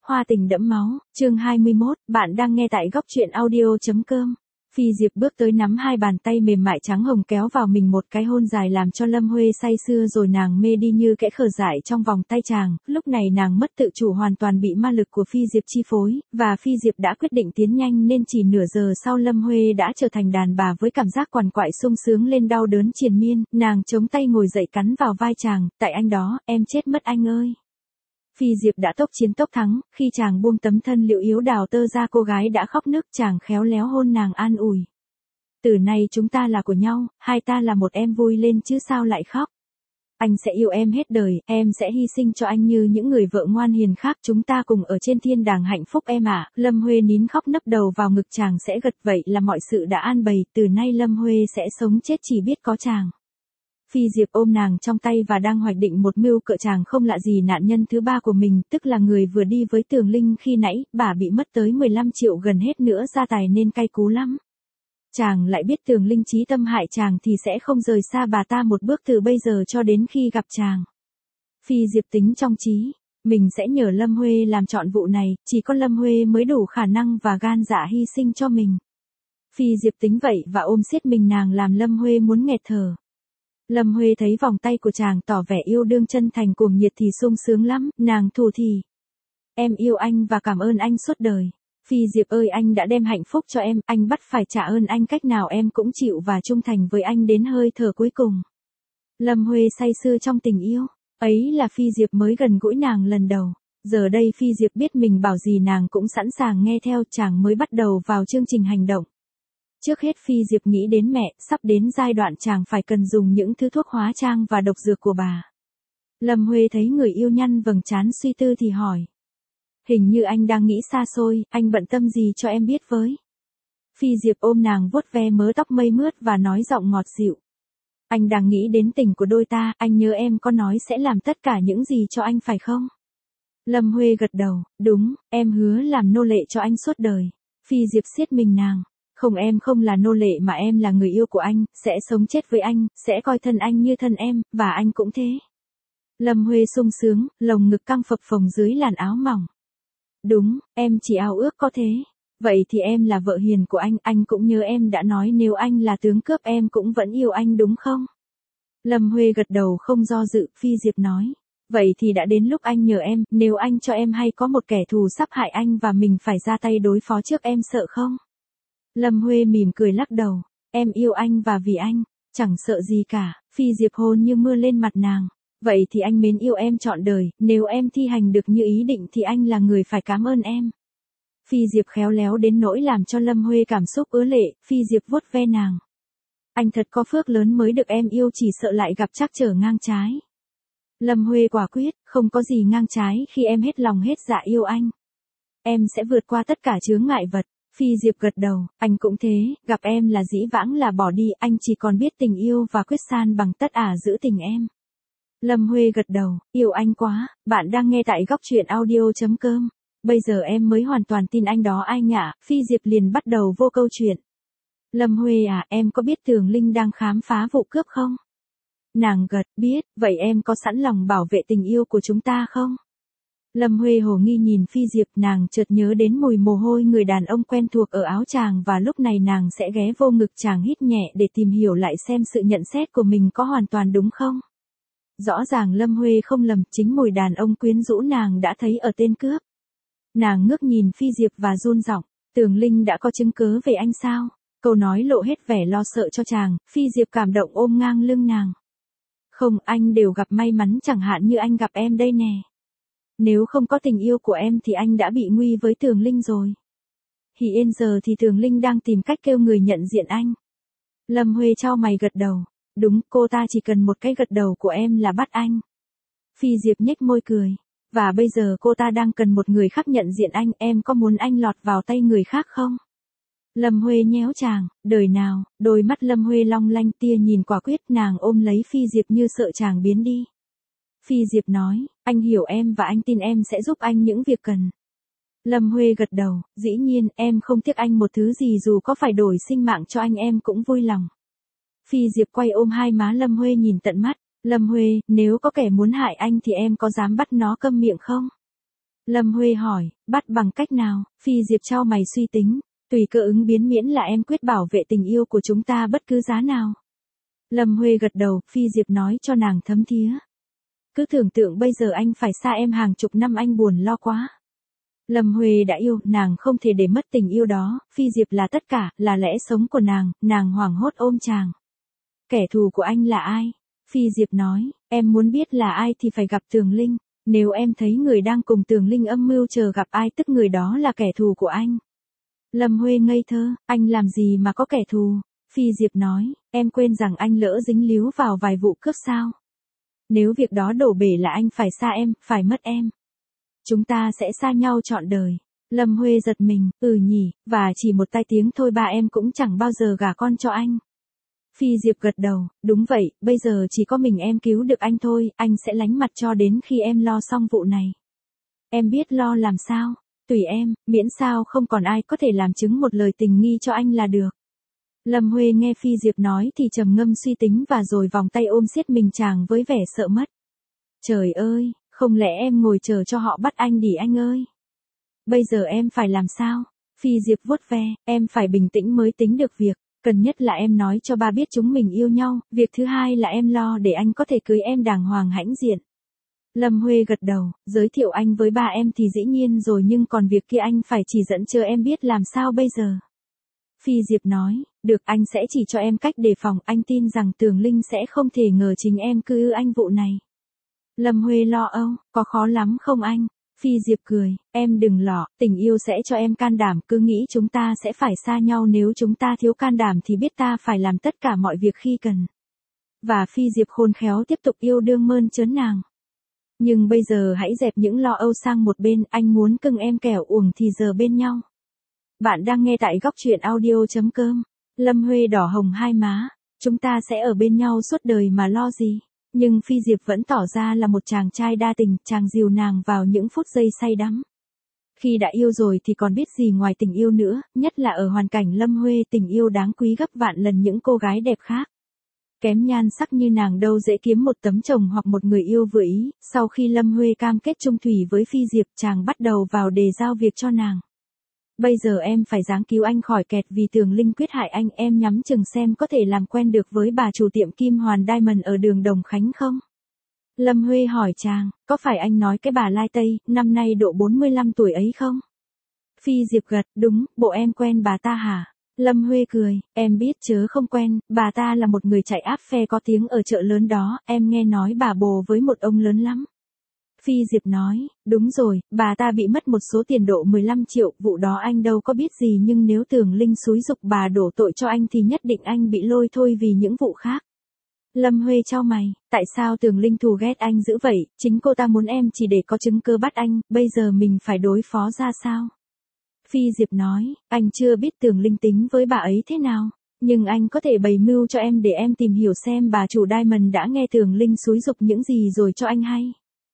Hoa tình đẫm máu, chương 21, bạn đang nghe tại góc truyện audio.com. Phi Diệp bước tới nắm hai bàn tay mềm mại trắng hồng kéo vào mình một cái hôn dài làm cho Lâm Huê say sưa rồi nàng mê đi như kẽ khờ dại trong vòng tay chàng, lúc này nàng mất tự chủ hoàn toàn bị ma lực của Phi Diệp chi phối, và Phi Diệp đã quyết định tiến nhanh nên chỉ nửa giờ sau Lâm Huê đã trở thành đàn bà với cảm giác quằn quại sung sướng lên đau đớn triền miên, nàng chống tay ngồi dậy cắn vào vai chàng, tại anh đó, em chết mất anh ơi. Phi Diệp đã tốc chiến tốc thắng, khi chàng buông tấm thân liệu yếu đào tơ ra cô gái đã khóc nức chàng khéo léo hôn nàng an ủi. Từ nay chúng ta là của nhau, hai ta là một em vui lên chứ sao lại khóc. Anh sẽ yêu em hết đời, em sẽ hy sinh cho anh như những người vợ ngoan hiền khác, chúng ta cùng ở trên thiên đàng hạnh phúc em ạ. Lâm Huê nín khóc nấp đầu vào ngực chàng sẽ gật vậy là mọi sự đã an bày, từ nay Lâm Huê sẽ sống chết chỉ biết có chàng. Phi Diệp ôm nàng trong tay và đang hoạch định một mưu cỡ chàng không lạ gì nạn nhân thứ ba của mình, tức là người vừa đi với Tường Linh khi nãy, bà bị mất tới 15 triệu gần hết nữa gia tài nên cay cú lắm. Chàng lại biết Tường Linh chí tâm hại chàng thì sẽ không rời xa bà ta một bước từ bây giờ cho đến khi gặp chàng. Phi Diệp tính trong trí, mình sẽ nhờ Lâm Huê làm trọn vụ này, chỉ có Lâm Huê mới đủ khả năng và gan dạ hy sinh cho mình. Phi Diệp tính vậy và ôm siết mình nàng làm Lâm Huê muốn nghẹt thở. Lâm Huê thấy vòng tay của chàng tỏ vẻ yêu đương chân thành cuồng nhiệt thì sung sướng lắm, nàng thủ thì. Em yêu anh và cảm ơn anh suốt đời. Phi Diệp ơi, anh đã đem hạnh phúc cho em, anh bắt phải trả ơn anh cách nào em cũng chịu và trung thành với anh đến hơi thở cuối cùng. Lâm Huê say sưa trong tình yêu, ấy là Phi Diệp mới gần gũi nàng lần đầu. Giờ đây Phi Diệp biết mình bảo gì nàng cũng sẵn sàng nghe theo, chàng mới bắt đầu vào chương trình hành động. Trước hết Phi Diệp nghĩ đến mẹ, sắp đến giai đoạn chàng phải cần dùng những thứ thuốc hóa trang và độc dược của bà. Lâm Huê thấy người yêu nhăn vầng trán suy tư thì hỏi. Hình như anh đang nghĩ xa xôi, anh bận tâm gì cho em biết với. Phi Diệp ôm nàng vuốt ve mớ tóc mây mướt và nói giọng ngọt dịu. Anh đang nghĩ đến tình của đôi ta, anh nhớ em có nói sẽ làm tất cả những gì cho anh phải không? Lâm Huê gật đầu, đúng, em hứa làm nô lệ cho anh suốt đời. Phi Diệp siết mình nàng. Không, em không là nô lệ mà em là người yêu của anh, sẽ sống chết với anh, sẽ coi thân anh như thân em, và anh cũng thế. Lâm Huê sung sướng, lồng ngực căng phập phồng dưới làn áo mỏng. Đúng, em chỉ ao ước có thế. Vậy thì em là vợ hiền của anh cũng nhớ em đã nói nếu anh là tướng cướp em cũng vẫn yêu anh đúng không? Lâm Huê gật đầu không do dự, Phi Diệp nói. Vậy thì đã đến lúc anh nhờ em, nếu anh cho em hay có một kẻ thù sắp hại anh và mình phải ra tay đối phó trước em sợ không? Lâm Huê mỉm cười lắc đầu, em yêu anh và vì anh, chẳng sợ gì cả. Phi Diệp hôn như mưa lên mặt nàng, vậy thì anh mến yêu em trọn đời, nếu em thi hành được như ý định thì anh là người phải cảm ơn em. Phi Diệp khéo léo đến nỗi làm cho Lâm Huê cảm xúc ứa lệ, Phi Diệp vuốt ve nàng. Anh thật có phước lớn mới được em yêu, chỉ sợ lại gặp trắc trở ngang trái. Lâm Huê quả quyết, không có gì ngang trái khi em hết lòng hết dạ yêu anh. Em sẽ vượt qua tất cả chướng ngại vật. Phi Diệp gật đầu, anh cũng thế, gặp em là dĩ vãng là bỏ đi, anh chỉ còn biết tình yêu và quyết san bằng tất giữ tình em. Lâm Huê gật đầu, yêu anh quá, bạn đang nghe tại góc truyện audio.com. Bây giờ em mới hoàn toàn tin anh đó ai nhỉ? Phi Diệp liền bắt đầu vô câu chuyện. Lâm Huê à, em có biết Tường Linh đang khám phá vụ cướp không? Nàng gật, biết, vậy em có sẵn lòng bảo vệ tình yêu của chúng ta không? Lâm Huê hồ nghi nhìn Phi Diệp, nàng chợt nhớ đến mùi mồ hôi người đàn ông quen thuộc ở áo chàng và lúc này nàng sẽ ghé vô ngực chàng hít nhẹ để tìm hiểu lại xem sự nhận xét của mình có hoàn toàn đúng không. Rõ ràng Lâm Huê không lầm, chính mùi đàn ông quyến rũ nàng đã thấy ở tên cướp. Nàng ngước nhìn Phi Diệp và run giọng, Tường Linh đã có chứng cứ về anh sao? Câu nói lộ hết vẻ lo sợ cho chàng, Phi Diệp cảm động ôm ngang lưng nàng. Không, anh đều gặp may mắn chẳng hạn như anh gặp em đây nè. Nếu không có tình yêu của em thì anh đã bị nguy với Tường Linh rồi. Hỉ yên giờ thì Tường Linh đang tìm cách kêu người nhận diện anh. Lâm Huê chau mày gật đầu. Đúng, cô ta chỉ cần một cái gật đầu của em là bắt anh. Phi Diệp nhếch môi cười. Và bây giờ cô ta đang cần một người khác nhận diện anh, em có muốn anh lọt vào tay người khác không? Lâm Huê nhéo chàng, đời nào, đôi mắt Lâm Huê long lanh tia nhìn quả quyết, nàng ôm lấy Phi Diệp như sợ chàng biến đi. Phi Diệp nói, anh hiểu em và anh tin em sẽ giúp anh những việc cần. Lâm Huê gật đầu, dĩ nhiên, em không tiếc anh một thứ gì dù có phải đổi sinh mạng cho anh em cũng vui lòng. Phi Diệp quay ôm hai má Lâm Huê nhìn tận mắt, Lâm Huê, nếu có kẻ muốn hại anh thì em có dám bắt nó câm miệng không? Lâm Huê hỏi, bắt bằng cách nào? Phi Diệp chau mày suy tính, tùy cơ ứng biến miễn là em quyết bảo vệ tình yêu của chúng ta bất cứ giá nào. Lâm Huê gật đầu, Phi Diệp nói cho nàng thấm thía. Cứ tưởng tượng bây giờ anh phải xa em hàng chục năm anh buồn lo quá. Lâm Huê đã yêu, nàng không thể để mất tình yêu đó, Phi Diệp là tất cả, là lẽ sống của nàng hoảng hốt ôm chàng. Kẻ thù của anh là ai? Phi Diệp nói, em muốn biết là ai thì phải gặp Tường Linh, nếu em thấy người đang cùng Tường Linh âm mưu chờ gặp ai tức người đó là kẻ thù của anh. Lâm Huê ngây thơ, anh làm gì mà có kẻ thù? Phi Diệp nói, em quên rằng anh lỡ dính líu vào vài vụ cướp sao? Nếu việc đó đổ bể là anh phải xa em, phải mất em. Chúng ta sẽ xa nhau trọn đời. Lâm Huê giật mình, nhỉ, và chỉ một tai tiếng thôi ba em cũng chẳng bao giờ gả con cho anh. Phi Diệp gật đầu, đúng vậy, bây giờ chỉ có mình em cứu được anh thôi, anh sẽ lánh mặt cho đến khi em lo xong vụ này. Em biết lo làm sao, tùy em, miễn sao không còn ai có thể làm chứng một lời tình nghi cho anh là được. Lâm Huê nghe Phi Diệp nói thì trầm ngâm suy tính và rồi vòng tay ôm siết mình chàng với vẻ sợ mất. Trời ơi, không lẽ em ngồi chờ cho họ bắt anh đi anh ơi? Bây giờ em phải làm sao? Phi Diệp vuốt ve, em phải bình tĩnh mới tính được việc. Cần nhất là em nói cho ba biết chúng mình yêu nhau, việc thứ hai là em lo để anh có thể cưới em đàng hoàng hãnh diện. Lâm Huê gật đầu, giới thiệu anh với ba em thì dĩ nhiên rồi nhưng còn việc kia anh phải chỉ dẫn cho em biết làm sao bây giờ. Phi Diệp nói, được anh sẽ chỉ cho em cách đề phòng, anh tin rằng Tường Linh sẽ không thể ngờ chính em cứ ư anh vụ này. Lâm Huê lo âu, có khó lắm không anh? Phi Diệp cười, em đừng lo, tình yêu sẽ cho em can đảm, cứ nghĩ chúng ta sẽ phải xa nhau nếu chúng ta thiếu can đảm thì biết ta phải làm tất cả mọi việc khi cần. Và Phi Diệp khôn khéo tiếp tục yêu đương mơn trớn nàng. Nhưng bây giờ hãy dẹp những lo âu sang một bên, anh muốn cưng em kẻo uổng thì giờ bên nhau. Bạn đang nghe tại góc truyện audio.com. Lâm Huê đỏ hồng hai má, chúng ta sẽ ở bên nhau suốt đời mà lo gì. Nhưng Phi Diệp vẫn tỏ ra là một chàng trai đa tình, chàng dìu nàng vào những phút giây say đắm. Khi đã yêu rồi thì còn biết gì ngoài tình yêu nữa, nhất là ở hoàn cảnh Lâm Huê tình yêu đáng quý gấp vạn lần những cô gái đẹp khác. Kém nhan sắc như nàng đâu dễ kiếm một tấm chồng hoặc một người yêu vừa ý, sau khi Lâm Huê cam kết chung thủy với Phi Diệp chàng bắt đầu vào đề giao việc cho nàng. Bây giờ em phải ráng cứu anh khỏi kẹt vì Tường Linh quyết hại anh, em nhắm chừng xem có thể làm quen được với bà chủ tiệm Kim Hoàn Diamond ở đường Đồng Khánh không? Lâm Huê hỏi chàng, có phải anh nói cái bà Lai Tây, năm nay độ 45 tuổi ấy không? Phi Diệp gật, đúng, bộ em quen bà ta hả? Lâm Huê cười, em biết chớ không quen, bà ta là một người chạy áp phe có tiếng ở chợ lớn đó, em nghe nói bà bồ với một ông lớn lắm. Phi Diệp nói, đúng rồi, bà ta bị mất một số tiền độ 15 triệu, vụ đó anh đâu có biết gì nhưng nếu Tường Linh xúi giục bà đổ tội cho anh thì nhất định anh bị lôi thôi vì những vụ khác. Lâm Huê chau mày, tại sao Tường Linh thù ghét anh dữ vậy, chính cô ta muốn em chỉ để có chứng cứ bắt anh, bây giờ mình phải đối phó ra sao? Phi Diệp nói, anh chưa biết Tường Linh tính với bà ấy thế nào, nhưng anh có thể bày mưu cho em để em tìm hiểu xem bà chủ Diamond đã nghe Tường Linh xúi giục những gì rồi cho anh hay.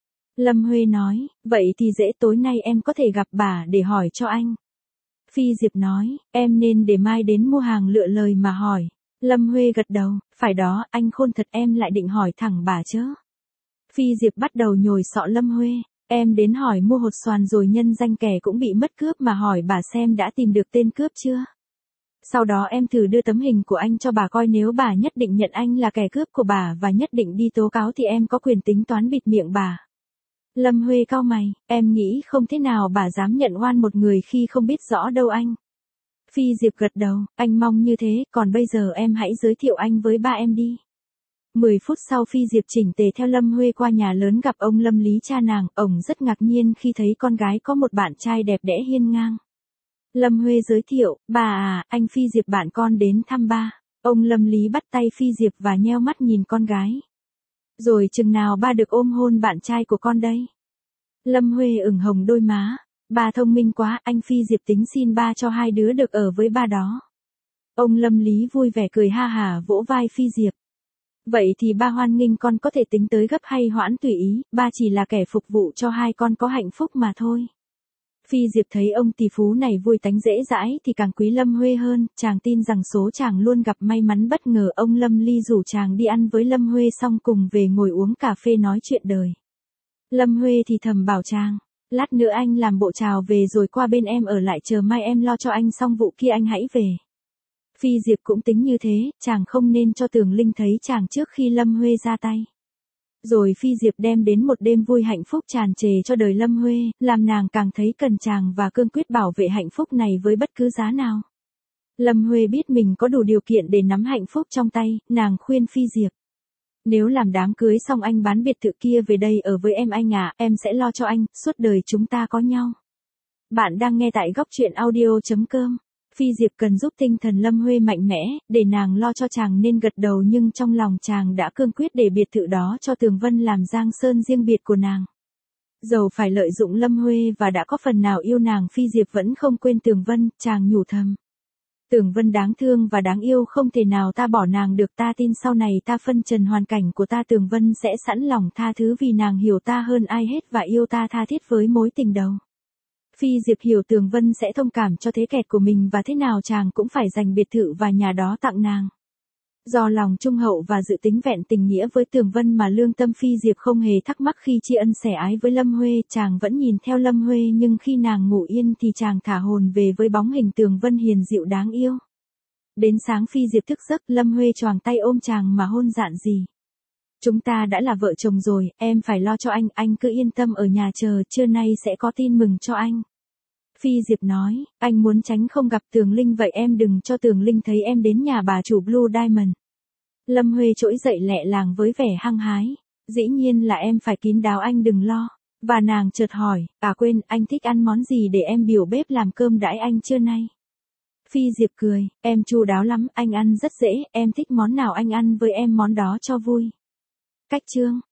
Lâm Huê nói, vậy thì dễ, tối nay em có thể gặp bà để hỏi cho anh. Phi Diệp nói, em nên để mai đến mua hàng lựa lời mà hỏi. Lâm Huê gật đầu, phải đó, anh khôn thật, em lại định hỏi thẳng bà chứ. Phi Diệp bắt đầu nhồi sọ Lâm Huê, em đến hỏi mua hột xoàn rồi nhân danh kẻ cũng bị mất cướp mà hỏi bà xem đã tìm được tên cướp chưa. Sau đó em thử đưa tấm hình của anh cho bà coi, nếu bà nhất định nhận anh là kẻ cướp của bà và nhất định đi tố cáo thì em có quyền tính toán bịt miệng bà. Lâm Huê cau mày, em nghĩ không thế nào bà dám nhận oan một người khi không biết rõ đâu anh. Phi Diệp gật đầu, anh mong như thế, còn bây giờ em hãy giới thiệu anh với ba em đi. 10 phút sau Phi Diệp chỉnh tề theo Lâm Huê qua nhà lớn gặp ông Lâm Lý cha nàng, ông rất ngạc nhiên khi thấy con gái có một bạn trai đẹp đẽ hiên ngang. Lâm Huê giới thiệu, bà à, anh Phi Diệp bạn con đến thăm ba. Ông Lâm Lý bắt tay Phi Diệp và nheo mắt nhìn con gái. Rồi chừng nào ba được ôm hôn bạn trai của con đây? Lâm Huê ửng hồng đôi má. Ba thông minh quá, anh Phi Diệp tính xin ba cho hai đứa được ở với ba đó. Ông Lâm Lý vui vẻ cười ha hả vỗ vai Phi Diệp. Vậy thì ba hoan nghênh con có thể tính tới gấp hay hoãn tùy ý, ba chỉ là kẻ phục vụ cho hai con có hạnh phúc mà thôi. Phi Diệp thấy ông tỷ phú này vui tánh dễ dãi thì càng quý Lâm Huê hơn, chàng tin rằng số chàng luôn gặp may mắn bất ngờ. Ông Lâm Ly rủ chàng đi ăn với Lâm Huê xong cùng về ngồi uống cà phê nói chuyện đời. Lâm Huê thì thầm bảo chàng, Lát nữa anh làm bộ chào về rồi qua bên em ở lại chờ mai em lo cho anh xong vụ kia anh hãy về. Phi Diệp cũng tính như thế, chàng không nên cho Tường Linh thấy chàng trước khi Lâm Huê ra tay. Rồi Phi Diệp đem đến một đêm vui hạnh phúc tràn trề cho đời Lâm Huê, làm nàng càng thấy cần chàng và cương quyết bảo vệ hạnh phúc này với bất cứ giá nào. Lâm Huê biết mình có đủ điều kiện để nắm hạnh phúc trong tay, nàng khuyên Phi Diệp. Nếu làm đám cưới xong anh bán biệt thự kia về đây ở với em anh à, em sẽ lo cho anh, suốt đời chúng ta có nhau. Bạn đang nghe tại góc truyện audio.com. Phi Diệp cần giúp tinh thần Lâm Huê mạnh mẽ, để nàng lo cho chàng nên gật đầu nhưng trong lòng chàng đã cương quyết để biệt thự đó cho Tường Vân làm giang sơn riêng biệt của nàng. Dầu phải lợi dụng Lâm Huê và đã có phần nào yêu nàng Phi Diệp vẫn không quên Tường Vân, chàng nhủ thầm. Tường Vân đáng thương và đáng yêu không thể nào ta bỏ nàng được ta tin sau này ta phân trần hoàn cảnh của ta Tường Vân sẽ sẵn lòng tha thứ vì nàng hiểu ta hơn ai hết và yêu ta tha thiết với mối tình đầu. Phi Diệp hiểu Tường Vân sẽ thông cảm cho thế kẹt của mình và thế nào chàng cũng phải dành biệt thự và nhà đó tặng nàng. Do lòng trung hậu và dự tính vẹn tình nghĩa với Tường Vân mà lương tâm Phi Diệp không hề thắc mắc khi tri ân sẻ ái với Lâm Huê, chàng vẫn nhìn theo Lâm Huê nhưng khi nàng ngủ yên thì chàng thả hồn về với bóng hình Tường Vân hiền dịu đáng yêu. Đến sáng Phi Diệp thức giấc, Lâm Huê choàng tay ôm chàng mà hôn dạn dì. Chúng ta đã là vợ chồng rồi, em phải lo cho anh cứ yên tâm ở nhà chờ, trưa nay sẽ có tin mừng cho anh. Phi Diệp nói, anh muốn tránh không gặp Tường Linh vậy em đừng cho Tường Linh thấy em đến nhà bà chủ Blue Diamond. Lâm Huê trỗi dậy lẹ làng với vẻ hăng hái. Dĩ nhiên là em phải kín đáo anh đừng lo. Và nàng chợt hỏi, quên, anh thích ăn món gì để em biểu bếp làm cơm đãi anh trưa nay. Phi Diệp cười, em chu đáo lắm, anh ăn rất dễ, em thích món nào anh ăn với em món đó cho vui. Cách chương